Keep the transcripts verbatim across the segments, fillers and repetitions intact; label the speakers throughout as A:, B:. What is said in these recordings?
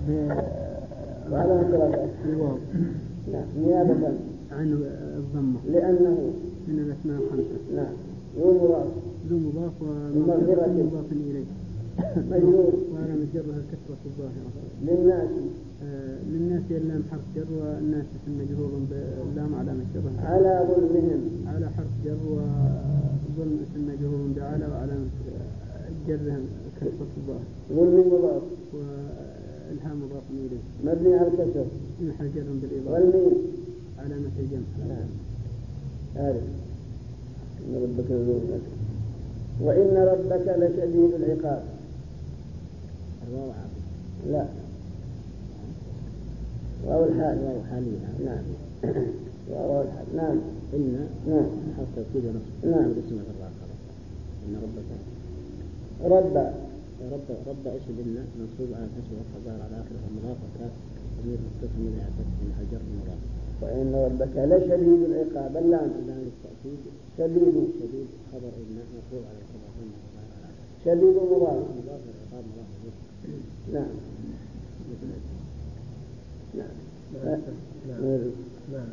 A: وعلى انقراضه
B: الواو
A: نعم نيابة
B: عن الضمة
A: لأنه
B: من الأسماء الخمسة.
A: نعم ذو مضاف
B: ذو مضاف ومغفرة مضاف إليه
A: مجرور
B: وعلى مجرها الكسرة الظاهرة.
A: للناس
B: آه للناس اللام حرف جر والناس مجرور باللام على مجرها
A: على ظلمهم
B: على حرف جر وظلم اسم مجرور بعلى وعلى جرها الكسرة الظاهرة.
A: ظلم مضاف
B: والهاء مضاف إليه
A: مبني على الكسر
B: محل جر بالإضافة
A: والميم
B: علامة الجمع.
A: نعم هذا إن ربك لذو وإن ربك لشديد العقاب.
C: الواو عاطف
A: لا واو الحال
C: واو حالية
A: نعم واو الحال نعم
C: إن
A: نعم
C: حرف توكيد ونصب
A: نعم
C: اسم الراقب. إن ربك
A: رب
C: رب رب إيش إن منصوب على الكسر والخبر على آخره المضاف والكاف ضمير متصل من يعتمد من حجر المضاف.
A: وإن ربك لشديد العقاب. اللام
C: اللام للتأكيد
A: شديد
C: شديد خبر إن مرفوع على الخبر
A: شديد مضاف
C: مضاف العقاب مضاف إليه.
A: نعم نعم نعم نعم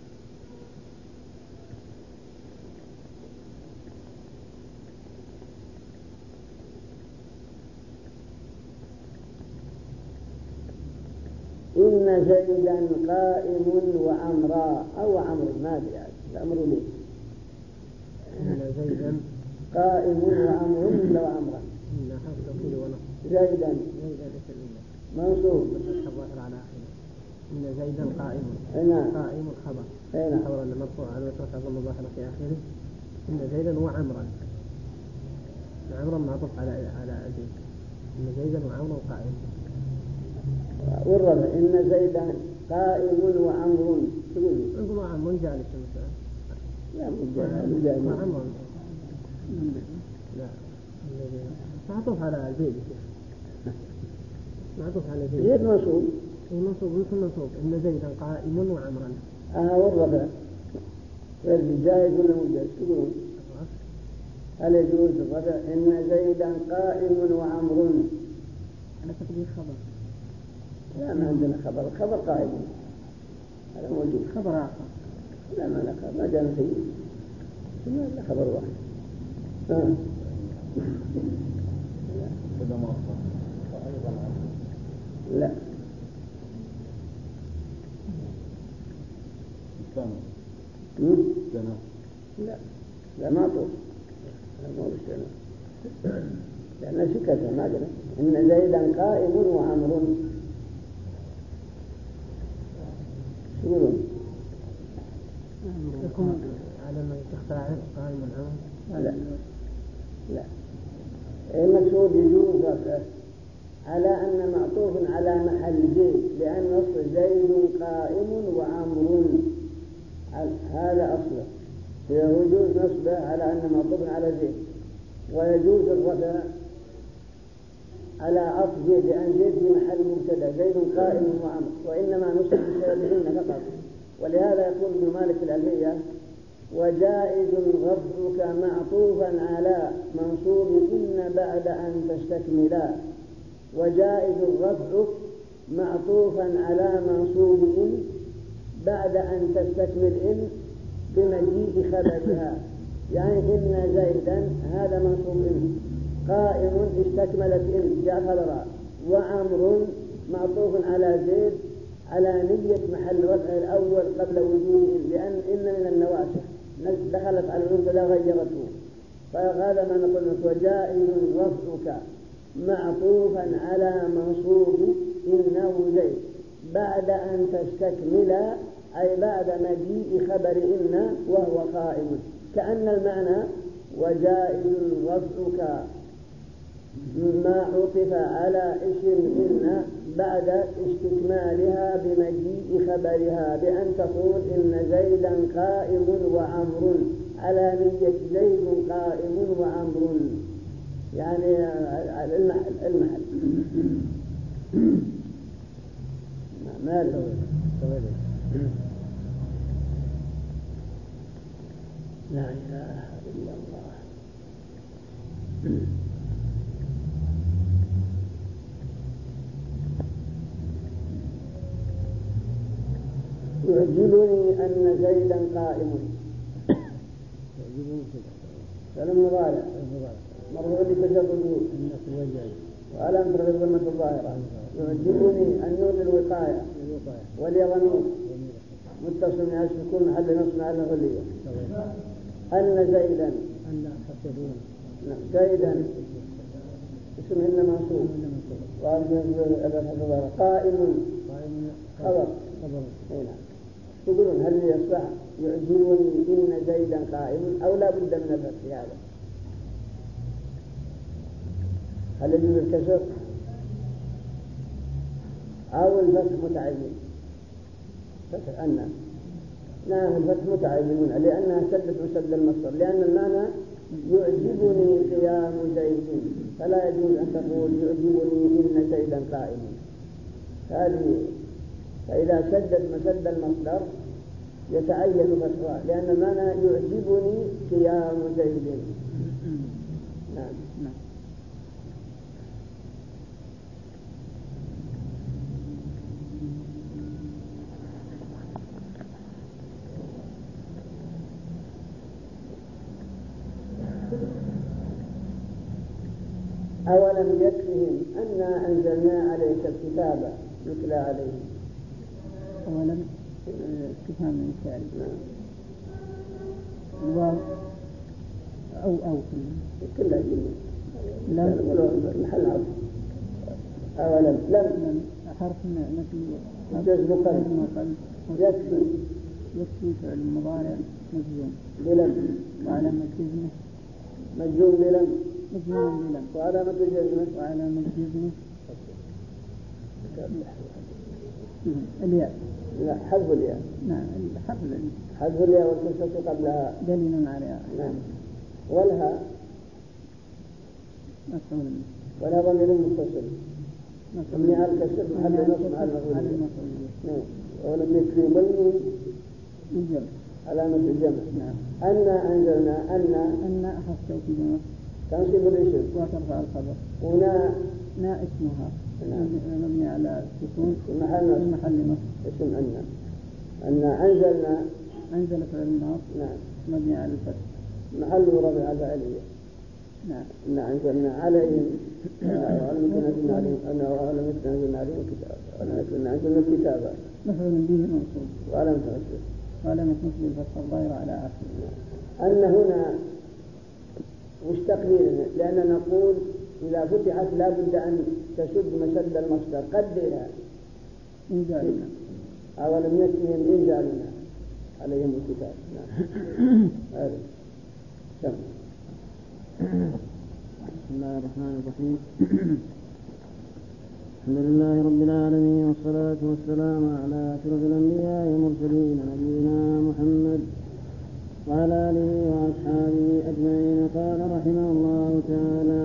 A: إن زيدا قائم وعمرا أو عمرو ما أدري الأمر لي.
B: إن زيدا
A: قائم وعمرو ولا وعمرا
B: إن حرف توكيد ونصب
A: زيدا
B: زيدا اسم إن
A: منصوب
B: بالفتح الظاهر على آخره. إن زيدا قائم
A: نعم
B: قائم الخبر
A: نعم
B: خبر مرفوع على الفتح الظاهر في آخره. إن زيدا وعمرا عمرا معطوف على على زيد. إن زيدا وعمرا قائم.
A: والربع إن زيدا قائم وعمر تقول
B: نقول وعمر جالس مثلا.
A: لا مو جالس
B: وعمر لا معطوف على زيد معطوف على زيد
A: زيد منصوب
B: منصوب مثل منصوب. إن زيدا قائم وعمرا.
A: آه والربع جائز ولا مو جائز تقولون هل يجوز الربع إن زيدا قائم وعمر
B: على تقدير خبر.
A: لا ما عندنا خبر الخبر قائم هذا موجود
B: خبر آخر
A: لا ما لا خبر ما جاءنا شيء ما لا خبر واحد. آه. لا لا لا ما طول لا ما وشنا لأن سكتها ما قلنا إن زيدا قائم وعمر يقولون
B: يكون على ما تختار قائم العمر.
A: لا لا المقصود يجوز رفعه على أن معطوف على محل زيد لأن أصل زيد قائم وعمر هذا أصله فيجوز نصبه على أن معطوف على زيد ويجوز الرفع على عطف زيد لأن زيد في محل مبتدأ زيد قائم وعمر وإنما نصب بسببهن فقط. ولهذا يقول ابن مالك الألفية وجائز رفعك معطوفا على منصوب إن بعد أن تستكملا. وجائز رفعك معطوفا على منصوب إن بعد أن تستكمل إن بمجيء خبرها. يعني إن زيدا هذا منصوب إن قائم استكملت إن جاء خبرها وعمر معطوف على زيد على نية محل رفع الأول قبل وجود إن لأن إن من النواسخ دخلت على المبتدا غيرته. فهذا ما نقول وجائز رفعك معطوفا على منصوب إنه زيد بعد أن تستكمل أي بعد مجيء خبر إن وهو قائم. كأن المعنى وجائز رفعك ما عطف على اسم إن بعد استكمالها بمجيء خبرها بأن تقول إن زيدا قائم وعمر على نية زيد قائم وعمر يعني المحل المحل ما له لا إله إلا الله. زيدا قائم. سلم مضارع مرفوع لتجرد وعلامة رفعه الضمة الظاهرة. يعجبني النون الوقاية واليغنون متصل من السكون محل نصب على الغلية. أن زيدا زيدا اسم إن منصوب قائم خبر. هنا تقولون هل يصح يعجبني إن زيدا قائم أو لا بد من الفتح في هذا؟ هل يجوز الكسر أو الفتح متعين؟ فتح أن نعم الفتح متعين لأنها سدت مسد المصدر، لأن المعنى يعجبني قيام زيد، فلا يجوز أن تقول يعجبني إن زيدا قائم. هذه فإذا سدت مسد المصدر يتعين فتحها، لأن المعنى يعجبني قيام زيد. نعم. أولم يكفهم أنا أنزلنا عليك الكتاب يتلى عليهم.
D: أولم استفهام من الفعل واو أو أو
A: كلها جميل
D: لم
A: محل عرض. أولم لم
D: حرف نفي
A: جزم قلب يكفي
D: يكفي فعل مضارع مجزوم
A: بلم
D: وعلامة جزمه
A: مجزوم بلم
D: مجزوم بلم
A: وعلامة جزمه
D: وعلامة جزمه الياء.
A: لا حذف الياء.
D: نعم حذف
A: حذف الياء والكسرة قبلها
D: دليل عليها.
A: نعم. والها
D: مفعول
A: ولا ضمير متصل مبني على الكسر محل نصب على المفعول. نعم. ولم يكفي ضمن
D: الجمع
A: علامة الجمع.
D: نعم.
A: أن أنزلنا أن
D: أن حرف توكيد
A: تنصب الاسم
D: وترفع الخبر.
A: هنا
D: نا اسمها
A: نعم.
D: مبني على السكون
A: في محل نصب
D: محل نصب
A: اسم أن أن أنزلنا
D: أنزل فعل النصب
A: نعم
D: مبني على الفتح
A: محل رفع فاعلية.
D: نعم.
A: إن أنزلنا عليهم ولم يكن عليهم أنا ولم يكن عليهم الكتاب ولم أنزلنا الكتاب
D: مفعول به منصوب
A: ولم تنصب
D: وعلامة نصب الفتح الظاهرة على آخره.
A: أن هنا مش تقديرنا، لأن نقول إذا فتحت لا بد أن تسد مسد المصدر قدرها
D: إنزالنا
A: أولم يكفهم إنزالنا عليهم الكتاب. نعم. هذا سمع.
C: بسم الله الرحمن الرحيم. الحمد لله رب العالمين والصلاة والسلام على أشرف الأنبياء والمرسلين نبينا محمد وعلى آله وأصحابه أجمعين. قال رحمه الله تعالى: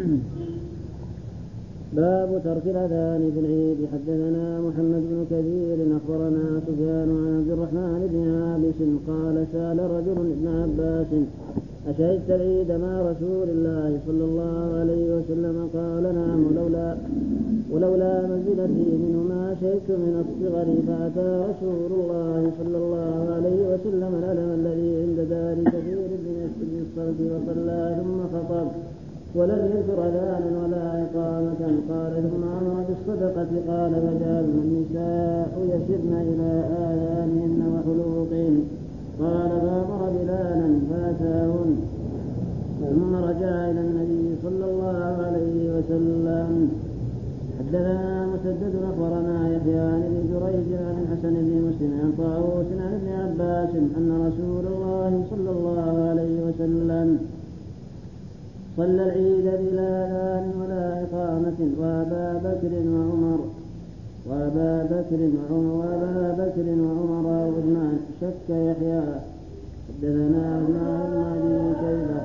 C: باب ترك الأذان في العيد. حدثنا محمد بن كثير أخبرنا سفيان عن عبد الرحمن بن عابس قال: سأل رجل ابن عباس: أشهدت العيد مع رسول الله صلى الله عليه وسلم؟ قال: نعم، ولولا ولولا منزلتي منه ما شهدت من الصغر. فأتى رسول الله صلى الله عليه وسلم الألم الذي عند دار كثير بن يسر الصوت وصلى ثم خطب ولم يذكر أذانا ولا إقامة. قال: ثم أمر بالصدقة. قال: فجعل النساء يسرن إلى آذانهن وحلوقهن. قال: فأمر بلالا فأتاهن ثم رجع إلى النبي صلى الله عليه وسلم. حدثنا مسدد أخبرنا يحيى عن ابن جريج عن الحسن بن مسلم عن طاووس عن ابن عباس أن رسول الله صلى الله عليه وسلم صلى العيد بلا أذان ولا إقامة. وأبا بكر وعمر وأبا بكر وعمر وأبا بكر وعمر وعثمان. شك يحيى. حدثنا عثمان بن أبي شيبة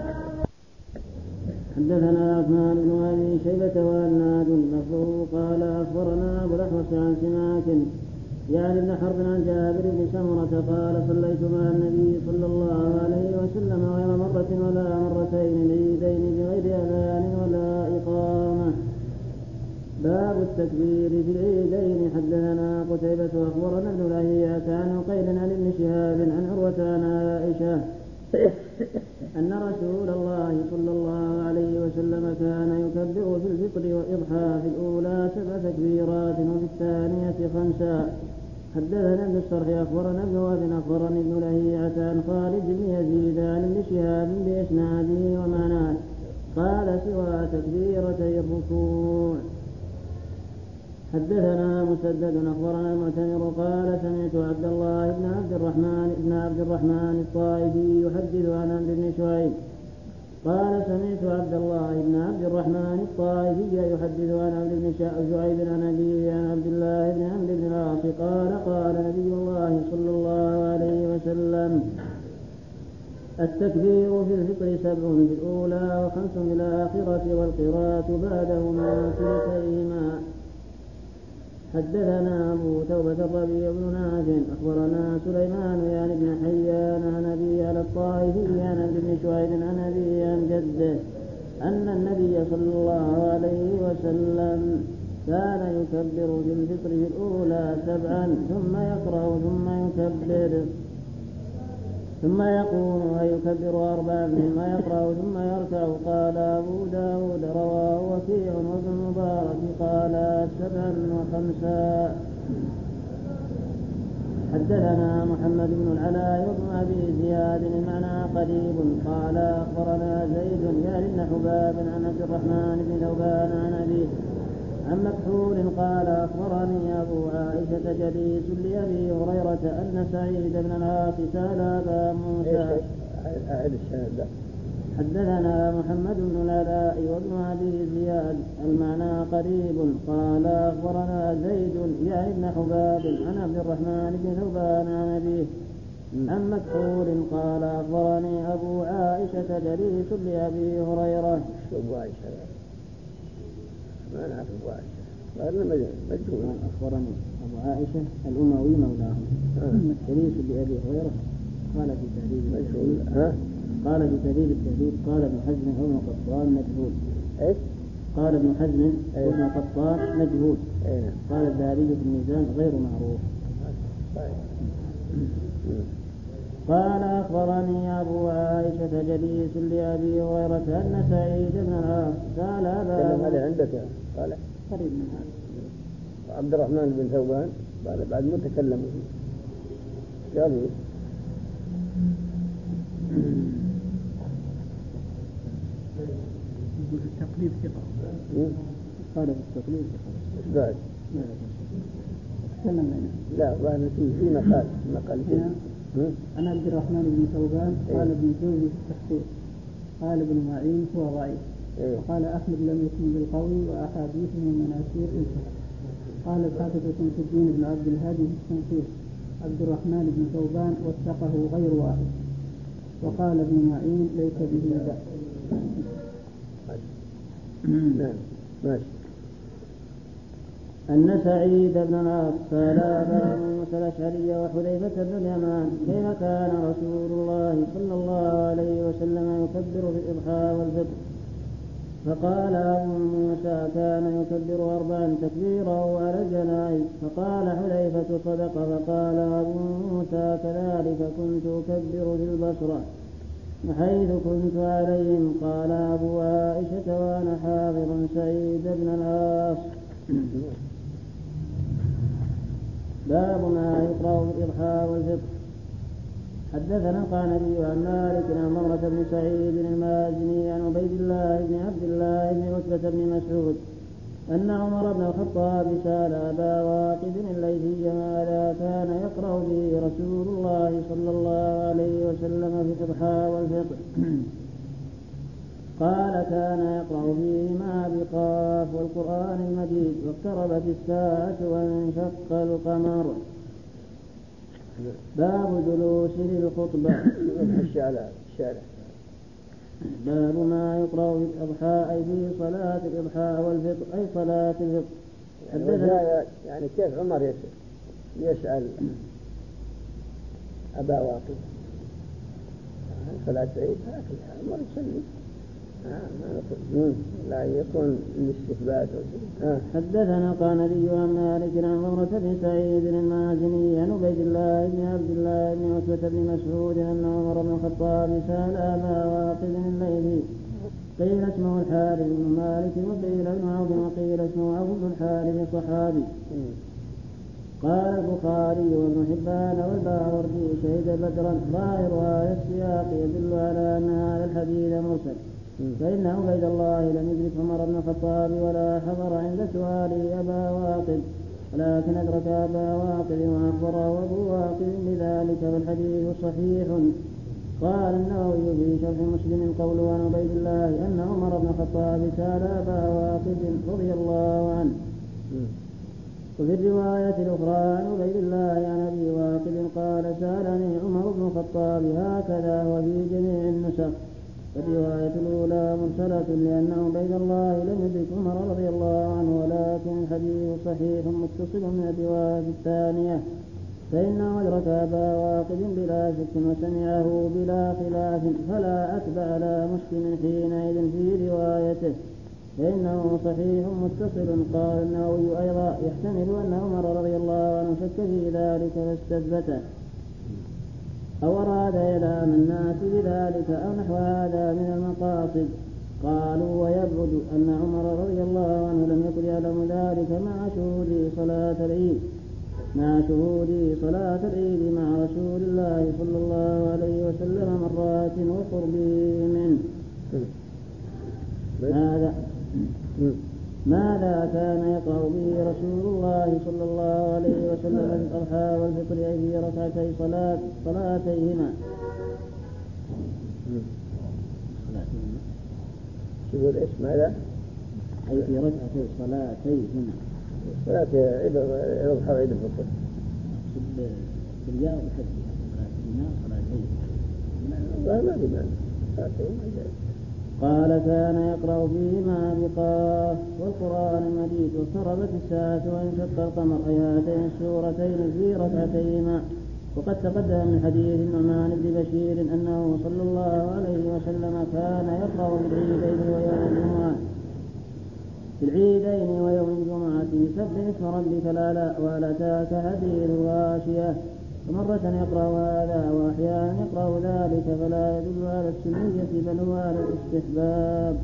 C: حدثنا عثمان بن أبي شيبة وأناد لفظه قال: أخبرنا أبو الأحوص عن سماك يعني ابن حرب عن جابر بن سمرة قال: صليت مع النبي صلى الله عليه وسلم غير مرة ولا مرتين العيدين بغير أذان ولا إقامة. باب التكبير في العيدين. حدثنا قتيبة أخبرنا ابن لهيعة عن عقيل عن ابن شهاب عن أن رسول الله صلى الله عليه وسلم كان يكبر في الفطر والإضحى في الأولى سبع تكبيرات وفي الثانية خمسا. حدثنا ابن الصرح أخبرنا ابن وهب أخبرني ابن لهيعة عن خالد بن يزيد عن ابن شهاب بإسناده ومعناه قال سوى تكبيرتي الركوع. حدثنا مسدد أخبرنا المعتمر قال سمعت عبد الله بن عبد الرحمن بن عبد الرحمن الطائفي يحدث عن عمرو بن شعيب قال سمعت عبد الله بن عبد الرحمن الطائفي يحدث عن عمرو بن شعيب عن أبيه عن عبد الله بن عمرو بن العاص قال قال نبي الله صلى الله عليه وسلم التكبير في الفطر سبع في الأولى وخمس في الآخرة والقراءة بعدهما كلتيهما. حدثنا أبو توبة الربيع بن نافع أخبرنا سليمان يعني بن حيان عن أبي على الطائفي عن عبد بن شعيب عن أبي عن جده أن النبي صلى الله عليه وسلم كان يكبر في الفطر في الأولى سبعا ثم يقرأ ثم يكبر ثم يقوم ويكبر أربعا ثم يقرأ ثم يركع. قال أبو داود رواه وكيع وابن المبارك قال سبعا وخمسا. حدثنا محمد بن العلاء وابن أبي زياد المعنى قريب قال أخبرنا زيد يعني بن حباب عن عبد الرحمن بن ثوبان عن أبيه عن مكحول قال أخبرني أبو عائشة جليس لأبي هريرة أن سعيد بن العاص سأل أبا موسى. حدثنا محمد بن العلاء وابن أبي زياد المعنى قريب قال أخبرنا زيد يعني بن حباب عن عبد الرحمن بن ثوبان عن أبيه عن مكحول قال أخبرني أبو عائشة جليس لأبي هريرة.
A: أبو عائشة ما نعرف أبو عائشة قال مجهول.
C: أخبرني أبو عائشة الأموي مولاه جليس لأبي هريرة قال في تهذيب
A: مجهول. ها
C: قال في تهذيب التهذيب قال ابن حزم وابن قطان مجهول.
A: إيش؟
C: قال ابن حزم وابن قطان مجهول. قال الذهبي في الميزان غير معروف. قال أخبرني أبو عائشة جليس لأبي هريرة أن سعيد بن العاص سأل أبا
A: هذا عندك قال
C: قريب من هذا
A: عبد الرحمن بن ثوبان قال بعد متكلم فيه قالوا
D: يقول في التقليد ثقة.
C: قال في التقليد
A: ثقة. بعد
D: تكلم
A: لا ظاهر في في مقال مقال
D: أنا عبد الرحمن بن ثوبان قال ابن جوزي في التحقيق قال ابن معين هو ضعيف. وقال أحمد لم يكن بالقوي وأحاديثه مناسير انتهى. قال الحافظ شمس الدين بن عبد الهادي في التنقيح عبد الرحمن بن ثوبان وثقه غير واحد. وقال ابن معين ليس به بأس.
A: نعم ماشي.
C: أن سعيد بن العاص سأل أبا موسى الأشعري وحذيفة بن اليمان كيف كان رسول الله صلى الله عليه وسلم يكبر في الإضحى والفطر. فقال أبو موسى كان يكبر أربعا تكبيره على الجنائز. فقال حذيفة صدق. فقال أبو موسى كذلك كنت أكبر في البصرة حيث كنت عليهم. قال أبو عائشة وأنا حاضر سعيد بن العاص. باب ما يقرأ في الإضحى والفطر. حدثنا القعنبي عن مالك عن مرة بن سعيد المازني عن عبيد الله بن عبد الله بن عتبة بن مسعود أن عمر بن الخطاب سأل أبا واقد الليثي ماذا كان يقرأ به رسول الله صلى الله عليه وسلم في الإضحى والفطر. قال كان يقرأ فيهما بقاف والقرآن المجيد واقتربت الساعة وانشق القمر. باب جلوس للخطبة.
A: الشارع الشارع
C: باب ما يقرأ في الإضحى أي في صلاة الإضحى والفطر أي صلاة الفطر.
A: يعني, يعني كيف عمر يسأل يسأل أبا واقد صلاة عيد هكذا عمر يسلم لا يكون الاستثبات.
C: حدثنا قانبي عن مالك عن ضمرة بن سعيد المازني عن عبيد الله بن عبد الله بن عتبة بن مسعود أن عمر بن الخطاب سأل أبا واقد الليثي قيل اسمه الحارث بن مالك وقيل ابن عوف وقيل اسمه عوف بن الحارث صحابي. قال البخاري وابن حبان والباوردي شهد بدرا ظاهر هذا السياق يدل على أن هذا الحديث مرسل، فإن عبيد الله لم يدرك عمر بن الخطاب ولا حضر عند سؤاله أبا واقد، ولكن أدرك أبا واقد وأخبره أبو واقد بذلك، والحديث صحيح. قال النووي في شرح مسلم قوله عن عبيد الله أن عمر بن الخطاب سأل أبا واقد رضي الله عنه. وفي الرواية الأخرى عن عبيد الله عن أبي واقد قال سألني عمر بن الخطاب هكذا وفي جميع النسخ. الرواية الأولى مرسلة لأن عبيد الله لم يدرك عمر رضي الله عنه، ولكن الحديث صحيح متصل من الرواية الثانية، فإنه أدرك أبا واقد بلا شك وسمعه بلا خلاف، فلا أتبع على مسلم حينئذ في روايته، فإنه صحيح متصل. قال النووي أيضا يحتمل أن عمر رضي الله عنه شك في ذلك فاستثبته، أو أراد إعلام الناس بذلك أو نحو هذا من المقاصد. قالوا ويبعد أن عمر رضي الله عنه لم يكن يعلم ذلك مع شهود صلاة العيد مع شهود صلاة العيد مع رسول الله صلى الله عليه وسلم مرات وقربه منه. هذا ماذا كان يقرأ به رسول الله صلى الله عليه وسلم في الأضحى والفطر في ركعتي صلاة صلاتيهما؟
A: شو اسم هذا؟
C: أي في ركعتي صلاتيهما.
A: صلاة عيد الأضحى وعيد الفطر.
C: بالياء والحد صلاتيهما صلاتيهما.
A: ما بمعنى صلاتيهما.
C: قال كان يقرأ فيهما بقاف والقرآن المجيد واقتربت الساعة وانشق القمر، أي هاتين السورتين في ركعتيهما. وقد تقدم من حديث النعمان بن بشير أنه صلى الله عليه وسلم كان يقرأ في العيدين ويوم الجمعة في العيدين ويوم الجمعة بسبح اسم ربك الأعلى وهل أتاك حديث الغاشية، ومرة يقرأ هذا وأحيانا يقرأ ذلك، فلا يدل على السنية بل هو على الاستحباب.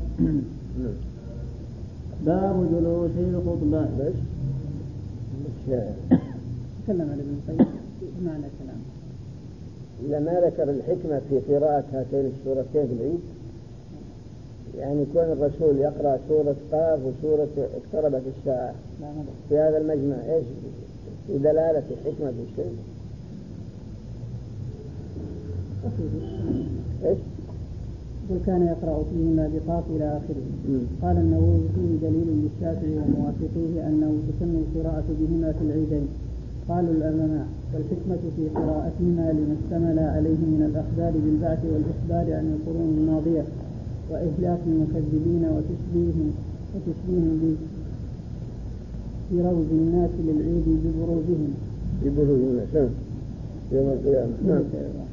C: باب جلوس الخطبة.
D: تكلم عن ابن القيم بمعنى كلام
A: لما ذكر الحكمة في قراءة هاتين السورتين في العيد، يعني كون الرسول يقرأ سورة قاف وسورة اقتربت الساعة في هذا المجمع، ايش في دلالة الحكمة في الشيء؟ ايش؟
D: قل كان يقرأ فيهما بقاف إلى آخره. قال النووي فيه دليل للشافعي وموافقيه أنه تسن القراءة بهما في العيدين. قالوا العلماء والحكمة في قراءتهما لما اشتمل عليه من الأخبار بالبعث والإخبار عن القرون الماضية وإهلاك المكذبين وتشبيههم وتشبيههم بروز الناس للعيد ببروزهم
A: ببروزهم يوم القيامة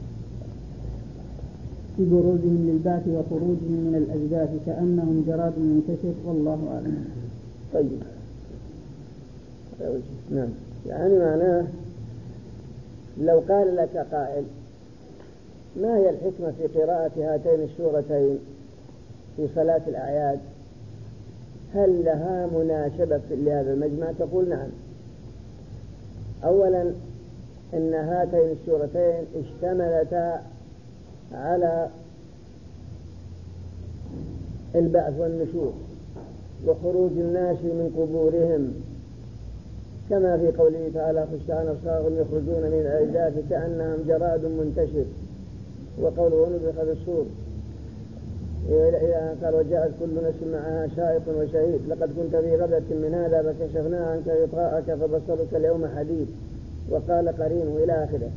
D: ببروزهم للبعث وخروجهم من الأجداث كأنهم جراد منتشر، والله أعلم.
A: طيب نعم، يعني معناه لو قال لك قائل ما هي الحكمة في قراءة هاتين السورتين في صلاة الأعياد، هل لها مناسبة لهذا المجمع؟ تقول نعم. أولا إن هاتين السورتين اشتملتا على البعث والنشور وخروج الناس من قبورهم، كما في قوله تعالى خشعان أبصارهم يخرجون من الأجداث كأنهم جراد منتشر، وقوله ونفخ في الصور إلى قال وجاءت كل نفس معها سائق وشهيد لقد كنت في غفلة من هذا فكشفنا عنك غطاءك فبصرك اليوم حديد، وقال قرينه إلى آخره.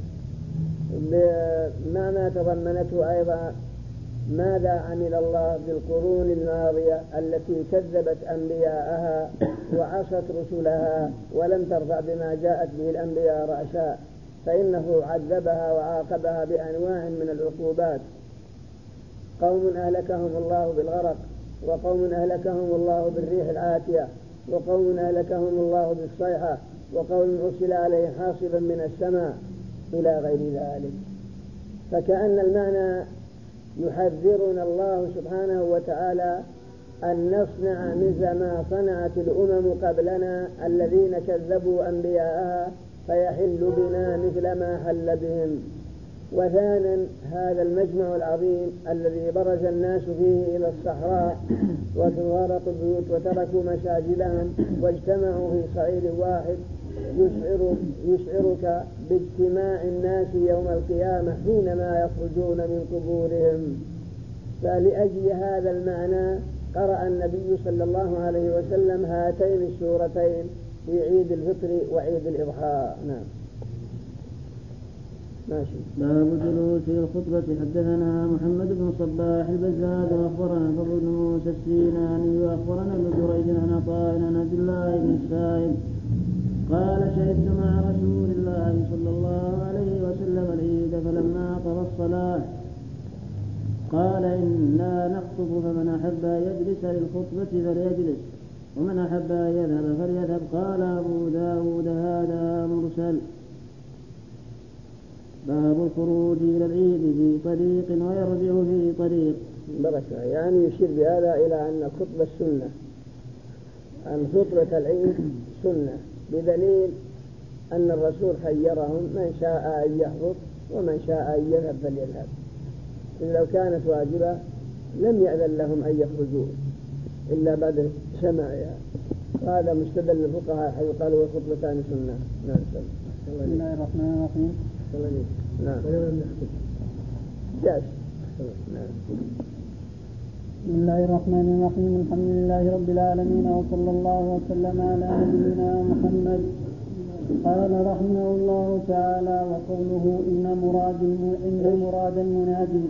A: بمعنى تضمنته أيضا ماذا عمل الله بالقرون الماضية التي كذبت أنبياءها وعصت رسلها ولم ترفع بما جاءت به الأنبياء رأسا، فإنه عذبها وعاقبها بأنواع من العقوبات. قوم أهلكهم الله بالغرق، وقوم أهلكهم الله بالريح العاتية، وقوم أهلكهم الله بالصيحة، وقوم أرسل عليه حاصبا من السماء إلى غير ذلك. فكأن المعنى يحذرنا الله سبحانه وتعالى أن نصنع مثل ما صنعت الأمم قبلنا الذين كذبوا أنبياءها فيحل بنا مثل ما حل بهم. وثانا هذا المجمع العظيم الذي برز الناس فيه إلى الصحراء وتغارقوا البيوت وتركوا مساجدهم واجتمعوا في صعيد واحد يشعر يشعرك باجتماع الناس يوم القيامة حينما يخرجون من قبورهم. فلأجل هذا المعنى قرأ النبي صلى الله عليه وسلم هاتين السورتين في عيد الفطر وعيد الإضحى. نعم. ماشي.
C: باب جلوس الخطبة. حدثنا محمد بن صباح البزاد وأخبرنا فضل بن موسى السيناني وأخبرنا ابن جريج عن عطاء عن عبد الله بن السائب قال شهدت مع رسول الله صلى الله عليه وسلم العيد فلما قضى الصلاة قال إنا نخطب فمن أحب أن يجلس للخطبة فليجلس ومن أحب أن يذهب فليذهب. قال أبو داود هذا مرسل. باب الخروج إلى العيد في طريق ويرجع في طريق.
A: بركة يعني يشير بهذا إلى أن خطبة السنة، أن خطبة العيد سنة، بدليل أن الرسول خيرهم من شاء أن يحضر ومن شاء أن يذهب فليذهب. إن لو كانت واجبة لم يأذن لهم أن يخرجوا إلا بعد سماعها. هذا مستدل الفقهاء حيث قالوا الخطبتان سنة. نعم.
D: بسم الله الرحمن الرحيم.
A: نعم. جاش. نعم.
D: بسم الله الرحمن الرحيم. الحمد لله رب العالمين وصلى الله وسلم على نبينا محمد. قال رحمه الله تعالى وقوله إن مراد إن مراد المنادي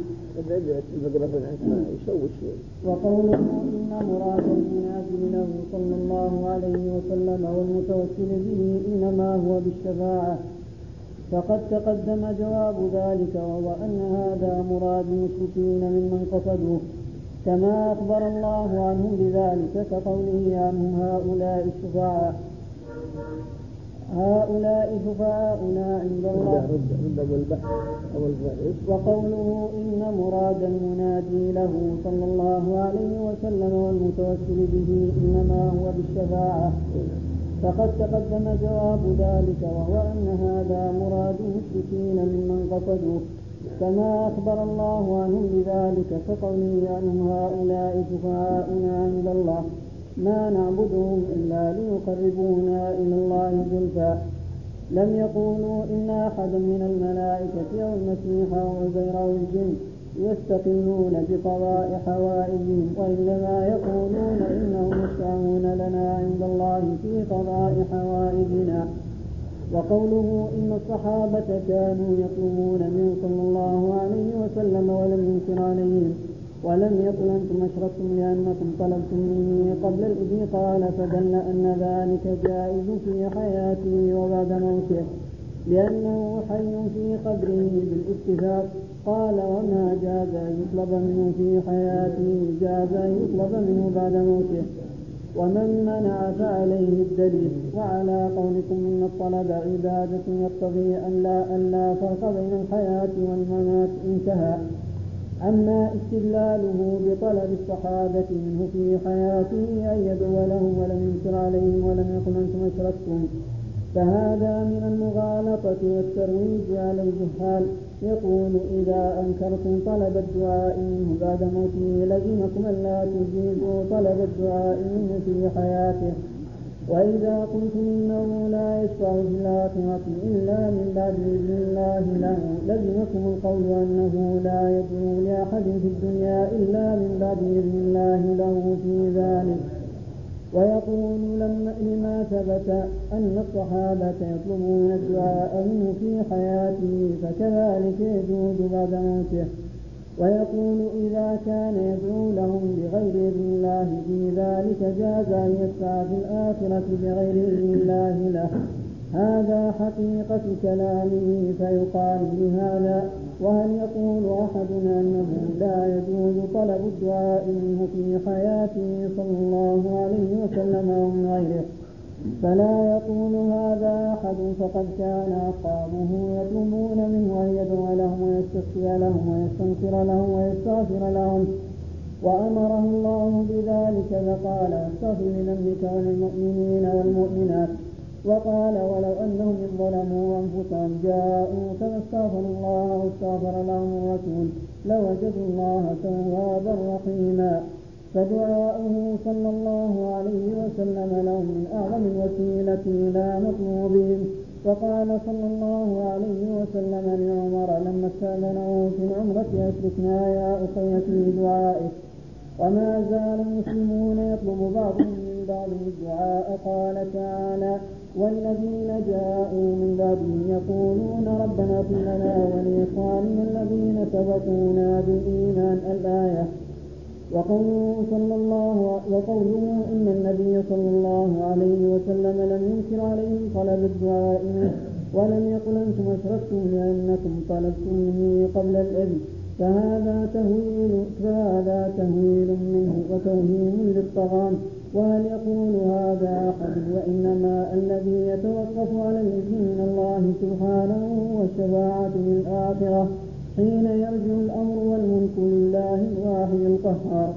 D: وقوله إن مراد المنادي له صلى الله عليه وسلم والمتوسل به إنما هو بالشفاعة فقد تقدم جواب ذلك وهو أن هذا مراد المشركين ممن قصدوه كما أخبر الله عنهم بذلك كقوله عنهم هؤلاء الشفعاء هؤلاء شفعاؤنا عند الله. وقوله إن مراد المنادي له صلى الله عليه وسلم والمتوسل به إنما هو بالشفاعة فقد تقدم جواب ذلك وهو أن هذا مراد المشركين ممن قصدوه كما أخبر الله عنهم بذلك كقوله عنهم هؤلاء شفعاؤنا عند الله ما نعبدهم إلا ليقربونا إلى الله زلفى. لم يقولوا إن أحدا من الملائكة أو المسيح أو عزير أو الجن يستقلون بقضاء حوائجهم وإنما يقولون إنهم يشفعون لنا عند الله في قضاء حوائجنا. وقوله إن الصحابة كانوا يطلبون منه صلى الله عليه وسلم ولم ينكر عليهم ولم يقل أنتم أشركتم لأنكم طلبتم مني قبل الإذن قال فدل أن ذلك جائز في حياته وبعد موته لأنه حي في قبره بالاتفاق. قال وما جاز أن يطلب منه في حياته جاز أن يطلب منه بعد موته ومن منع فعليه الدليل. وعلى قولكم إن الطلب عبادة يقتضي أن لا, أن لا فرق بين الحياة والممات انتهى. أما استدلاله بطلب الصحابة منه في حياته أن يدعو لهم ولم ينكر عليهم ولم يقل أنتم أشركتم فهذا من المغالطة والترويج على الجهال. يقول إذا أنكرتم طلب الدعاء منه بعد موته لزمكم ألا تجيبوا طلب الدعاء منه في حياته. وإذا قلتم إنه لا يشفع في الآخرة إلا من بعد إذن الله له لزمكم القول أنه لا يدعو لأحد في الدنيا إلا من بعد إذن الله له في ذلك. ويقول لما ثبت أن الصحابة يطلبون الدعاء منه في حياته فكذلك يجوز بعد موته. ويقول إذا كان يدعو لهم بغير إذن الله في ذلك جاز أن يدفع في الآخرة بغير إذن الله له. هذا حقيقة كلامه فيقال بهذا وهل يقول أحدنا أنه لا يجوز طلب الدعاء منه في حياته صلى الله عليه وسلم ومن غيره؟ فلا يقول هذا أحد، فقد كان أصحابه يطلبون منه أن يدعو لهم ويستسقي لهم ويستنصر لهم ويستغفر لهم، وأمره الله بذلك فقال: استغفر لذنبك وللمؤمنين والمؤمنات. وقال: ولو أنهم إذ ظلموا أنفسهم جاءوك فاستغفروا الله واستغفر لهم الرسول لوجدوا الله توابا رحيما. فدعاؤه صلى الله عليه وسلم لهم من أعظم الوسيلة إلى مطلوبهم. وقال صلى الله عليه وسلم لعمر لما استأذنه في العمرة: أشركنا يا أخي في دعائك. وما زال المسلمون يطلب بعضهم من بعض الدعاء. قال تعالى: والذين جاءوا من بعدهم يقولون ربنا اغفر لنا ولإخواننا الذين سبقونا بالإيمان. الآية. وقوله صلى الله وقوله إن النبي صلى الله عليه وسلم لم ينكر عليهم طلب الدعاء منه، ولم يقل أنتم أشركتم لأنكم طلبتم مني قبل الإذن، فهذا تهويل فهذا تهويل منه وتوهيم للطغام. وهل يقول هذا أحد؟ وإنما الذي يتوقف على الإذن من الله سبحانه والشفاعة للآخرة حين يرجع الأمر والملك لله الواحد القهار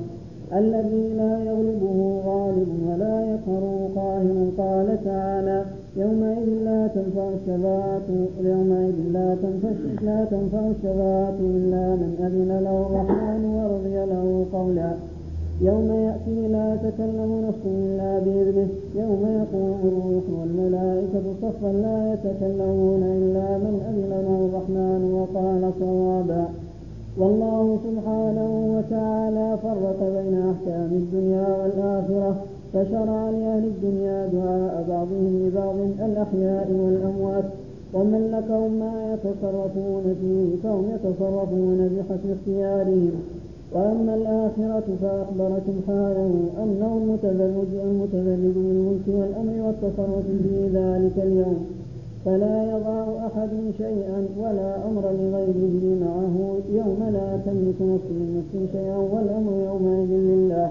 D: الذي لا يغلبه غالب ولا يقهره قاهر. قال تعالى: يومئذ لا تنفع الشفاعة يومئذ لا تنفع لا تنفع الشفاعة إلا من أذن له الرحمن ورضي له قولا. يوم يأتي لا تكلم نفس إلا بإذنه، يوم يقوم الروح والملائكة صفا لا يتكلمون إلا من أذن له الرحمن وقال صوابا. والله سبحانه وتعالى فرق بين أحكام الدنيا والآخرة، فشرع لأهل الدنيا دعاء بعضهم لبعض الأحياء والأموات، وملكهم ما يتصرفون فيه فهم يتصرفون بحسب اختيارهم. وأما الآخرة فأخبر سبحانه أنه المتفرد المتفرد بالملك والأمر والتصرف في ذلك اليوم، فلا يضع أحد شيئا ولا أمر لغيره معه يوم لا تملك نفس لنفس شيئا والأمر يومئذ لله.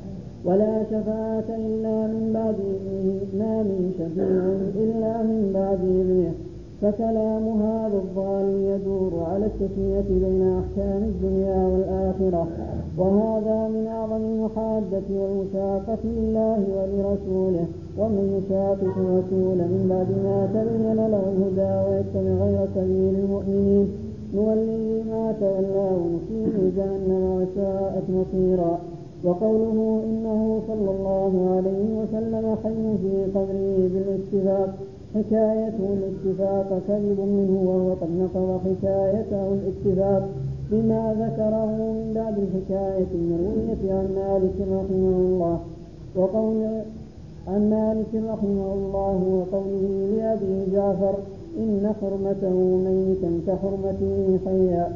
D: ولا شفاعة إلا من بعد إذنه، ما من شفيع إلا من بعد إذنه. فكلام هذا الضال يدور على التسوية بين أحكام الدنيا والآخرة، وهذا من أعظم المحادة والمشاقة لله ولرسوله. ومن يشاقق الرسول من بعد ما تبين له الهدى ويتبع غير سبيل المؤمنين نوليه ما تولى ونصيبه جهنم وساءت مصيرا. وقوله إنه صلى الله عليه وسلم حي في قبره بالاتفاق، حكايته الاتفاق كذب منه، وهو قد نقض حكايته الاتفاق بما ذكره من بعد الحكاية المروية عن مالك رحمه الله وقول عن مالك رحمه الله وقوله لأبي جعفر: إن حرمته ميتا كحرمته حيا.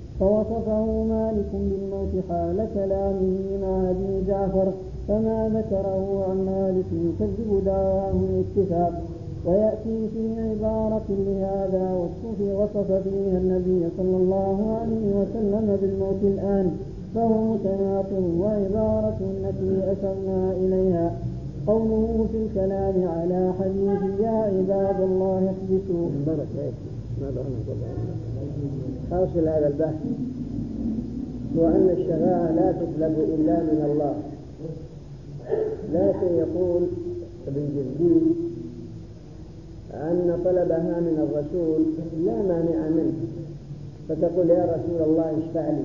D: فوصفه مالك بالموت حال كلامه مع أبي جعفر، فما ذكره عن مالك يكذب دعواه الاتفاق. ويأتي في عبارة لهذا وصف وصف فيها النبي صلى الله عليه وسلم بالموت الآن، فهو متناقض. وعبارة التي أشرنا إليها قوله في الكلام على حديث يا عباد الله احبسوا.
A: حاصل هذا البحث هو أن الشفاعة لا تطلب إلا من الله، لكن يقول ابن جزي أن طلبها من الرسول لا مانع منه، فتقول يا رسول الله اشفع لي،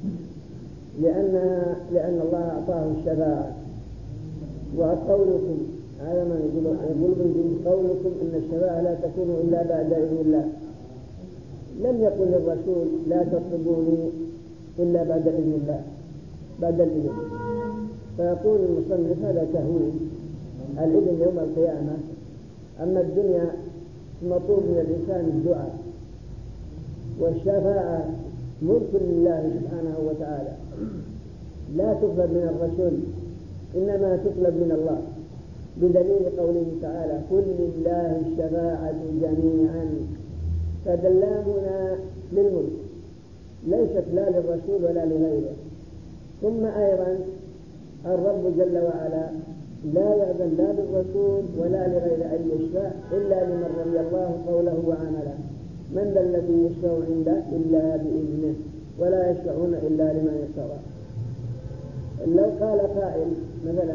A: لأنها لأن الله أعطاه الشفاعة. وقولكم هذا ما يقول يقول ابن قولكم إن الشفاعة لا تكون إلا بعد إذن الله، لم يقل الرسول لا تطلبوني إلا بعد إذن الله بعد الإذن. فيقول المصنف هذا تهويل، الإذن يوم القيامة، أما الدنيا مطلوب من الإنسان الدعاء، والشفاعة ملك لله سبحانه وتعالى، لا تطلب من الرسول إنما تطلب من الله، بدليل قوله تعالى: قل لله الشفاعة جميعا، فدلامنا للملك ليست لا للرسول ولا لغيره. ثم أيضا الرب جل وعلا لا يأذن لا للرسول ولا لغيره أن يشفع إلا لمن رضي الله قوله وعمله. من ذا الذي يشفع عنده إلا بإذنه ولا يشفعون إلا لمن ارتضى. لو قال قائل مثلا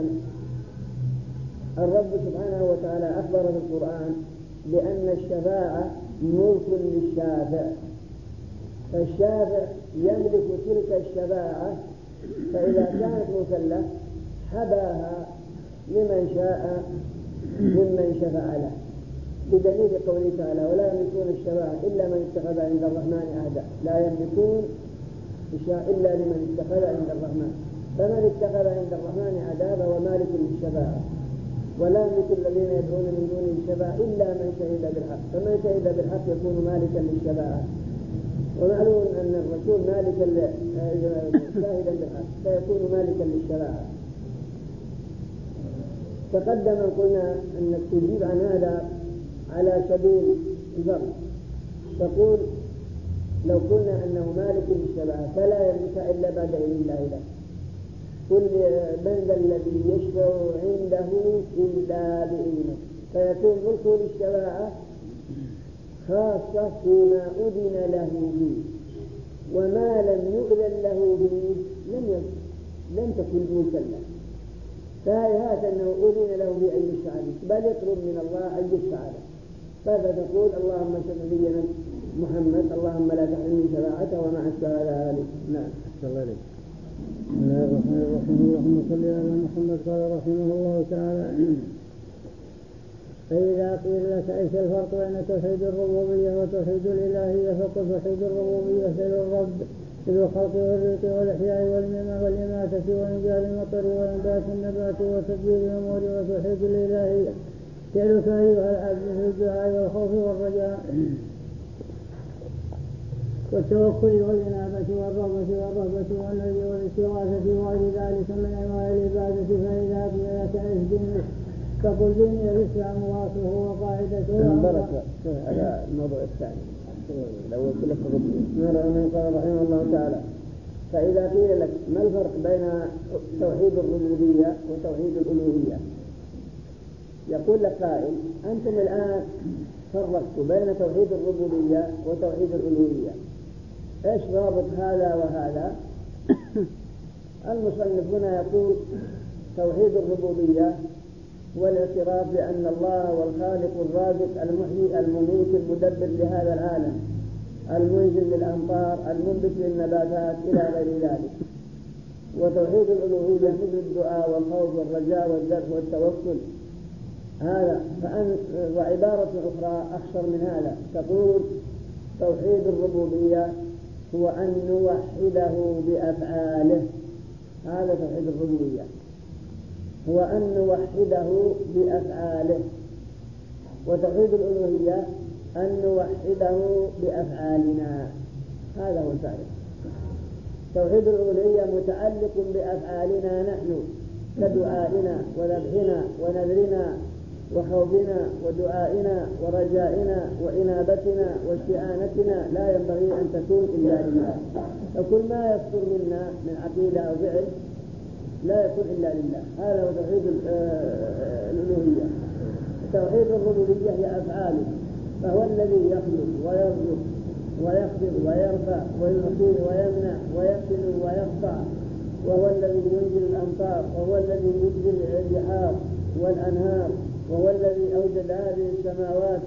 A: الرب سبحانه وتعالى أخبر في القرآن بأن الشفاعة ملك للشافع، فالشافع يملك تلك الشفاعة، فإذا كانت مسلة حباها لمن شاء ممن شفع له، بدليل قوله تعالى ولا يملكون الشفاعة إلا من اتخذ عند الرحمن عهدا. لا يملكون إلا لمن اتخذ عند الرحمن، فمن اتخذ عند الرحمن عهدا فهو مالك للشفاعة. ولا يملك الذين يدعون من دونه الشفاعة إلا من شهد بالحق، فمن شهد بالحق يكون مالكا للشفاعة. ومعلوم أن الرسول مالكا شاهدا بالحق فيكون مالكا للشفاعة. تقدم قلنا أنك تجيب عن هذا على سبيل الفرض، تقول لو قلنا أنه مالك للشفاعة فلا يملك إلا بعد إذن الله له. كل من ذا الذي يشفع عنده إلا بإذنه، فيكون ملكه للشفاعة خاصة فيما أذن له به، وما لم يؤذن له به لم لم تكن ملكا له. فهذا أنه أذن له بأن يشفع به، بل يطلب من الله أن يشفع له. فهذا تقول اللهم شفع نبينا محمد اللهم لا تحرمني شفاعته ومع الشهادة آله. نعم.
C: بسم الله الرحمن الرحيم. اللهم صل على محمد. قال رحمه الله تعالى فإذا قيل لك ايش الفرق بين توحيد الربوبية وتوحيد الإلهية فقل توحيد الربوبية فعل الرب في الخلق والرزق والإحياء والإماتة وإنزال المطر وإنبات النبات وتدبير الأمور. وتوحيد الإلهية فعلك أيها العبد في الدعاء والخوف والرجاء والتوكل والإنابة والرغبة والرهبة والنذر والاستغاثة وغير ذلك من أنواع العبادة. فإذا قيل لك ايش دينك فقل ديني الإسلام واصله وقاعدته.
A: بركة على الموضوع الثاني الأول كله قال قال رحمه الله تعالى فإذا قيل لك ما الفرق بين توحيد الربوبية وتوحيد الألوهية، يقول لك قائل أنتم الآن فرقتوا بين توحيد الربوبية وتوحيد الألوهية، إيش رابط هذا وهذا؟ المصنف هنا يقول توحيد الربوبية والاعتراف بأن الله هو الخالق الرازق المحيي المميت المدبر لهذا العالم المنزل للأمطار المنبت للنباتات إلى غير ذلك. وتوحيد الألوهية مثل الدعاء والخوف والرجاء والذبح والتوكل. هذا فأن وعبارة أخرى أخشر من هذا تقول توحيد الربوبية هو أن نوحده بأفعاله. هذا توحيد الربوبية هو أن نوحده بأفعاله. وتوحيد الألوهية أن نوحده بأفعالنا. هذا هو الفارق. توحيد الألوهية متعلق بأفعالنا نحن كدعائنا وذبحنا ونذرنا وخوفنا ودعائنا ورجائنا وإنابتنا واستعانتنا لا ينبغي أن تكون إلا لله. فكل ما يصدر منا من عقيدة أو فعل لا يكون إلا لله. هذا هو توحيد الألوهية. توحيد الربوبية هي أفعاله، فهو الذي يخلق ويرزق ويخفض ويرفع ويعطي ويمنع ويقتل ويقطع، وهو الذي ينزل الأمطار، وهو الذي ينزل البحار والأنهار، وهو الذي أوجد هذه السماوات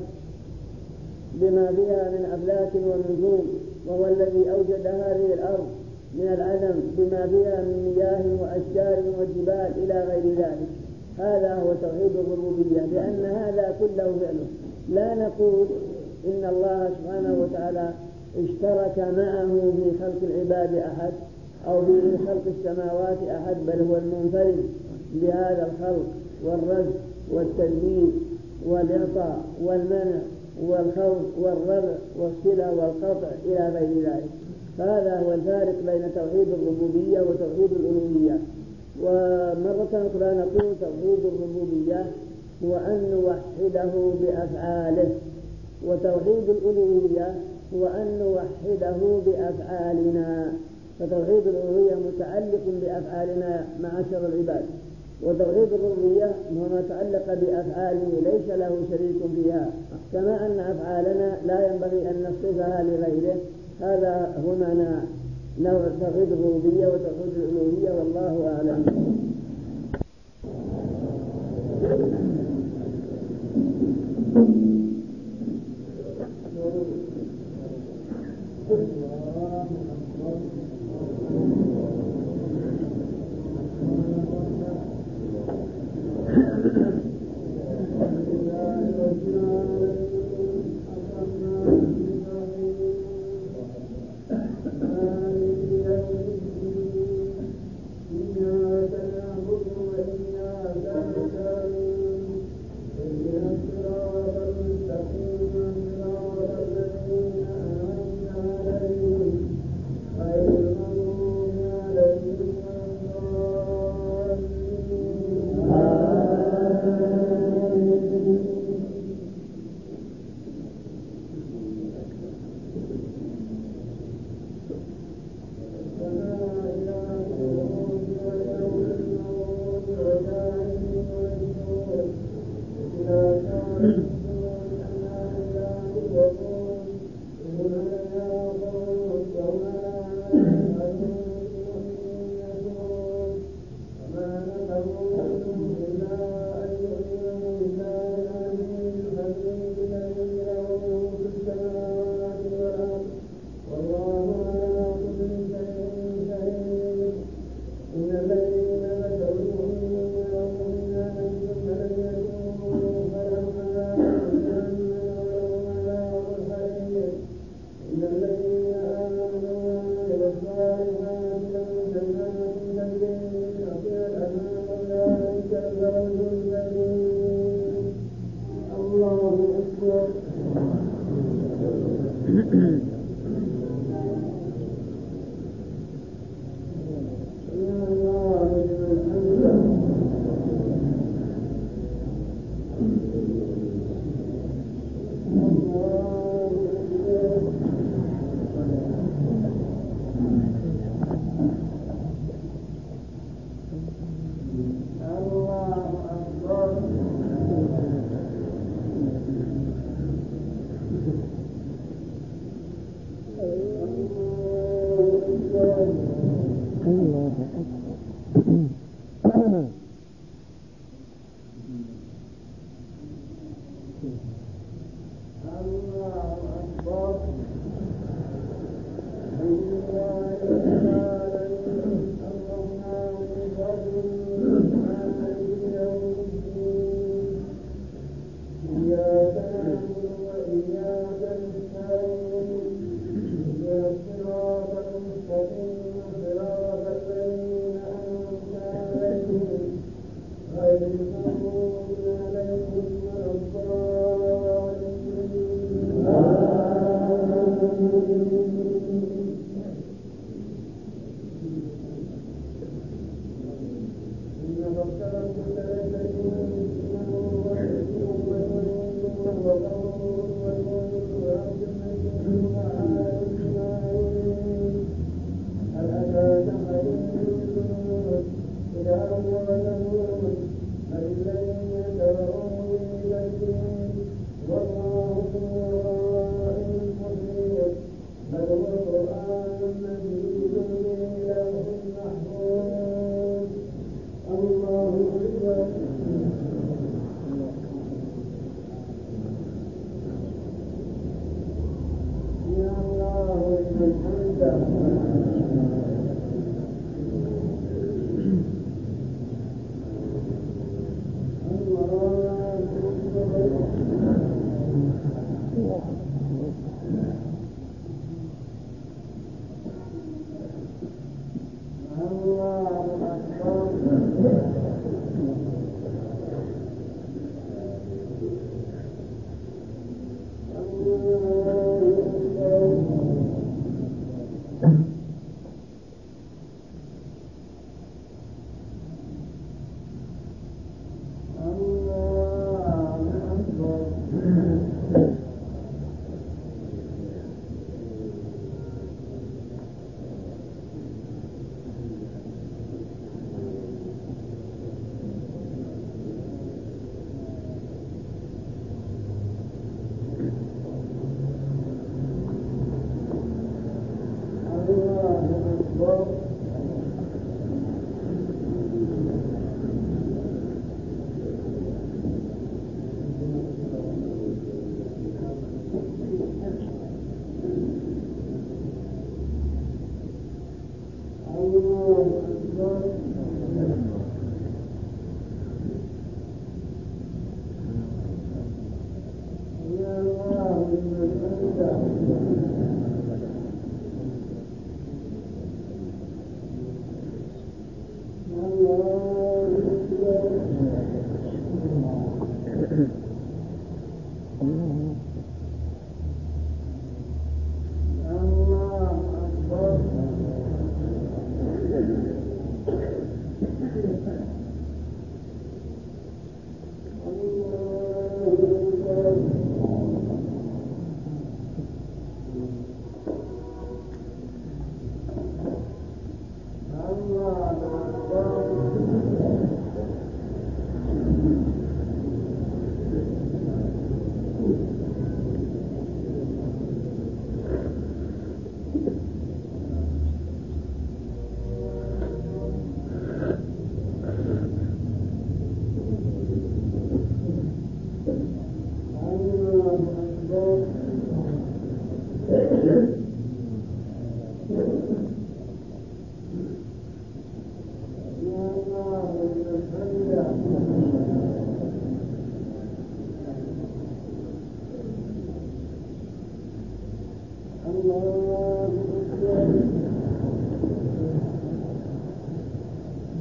A: بما فيها من أفلاك ونجوم، وهو الذي أوجد هذه الأرض من العدم بما فيها من مياه وأشجار وجبال إلى غير ذلك. هذا هو توحيد الربوبية، لأن هذا كله فعله. لا نقول إن الله سبحانه وتعالى اشترك معه في خلق العباد أحد أو في خلق السماوات أحد، بل هو المنفرد بهذا الخلق والرزق والتدبير والإعطاء والمنع والخوف والرفع والصلة والقطع إلى غير ذلك. هذا هو الفارق بين توحيد الربوبية وتوحيد الألوهية. ومرة أخرى نقول توحيد الربوبية هو أن نوحده بأفعاله، وتوحيد الألوهية هو أن نوحده بأفعالنا، فتوحيد الألوهية متعلق بأفعالنا معاشر العباد، وتوحيد الربوبية هو ما تعلق بأفعاله ليس له شريك فيها، كما أن أفعالنا لا ينبغي أن نصفها لغيره. هذا هو معنى توحيد الربوبية وتوحيد الألوهية، والله أعلم.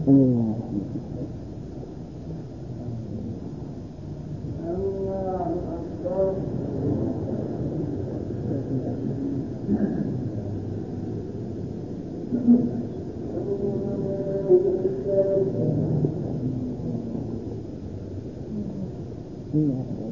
C: الله.
A: الله أكبر.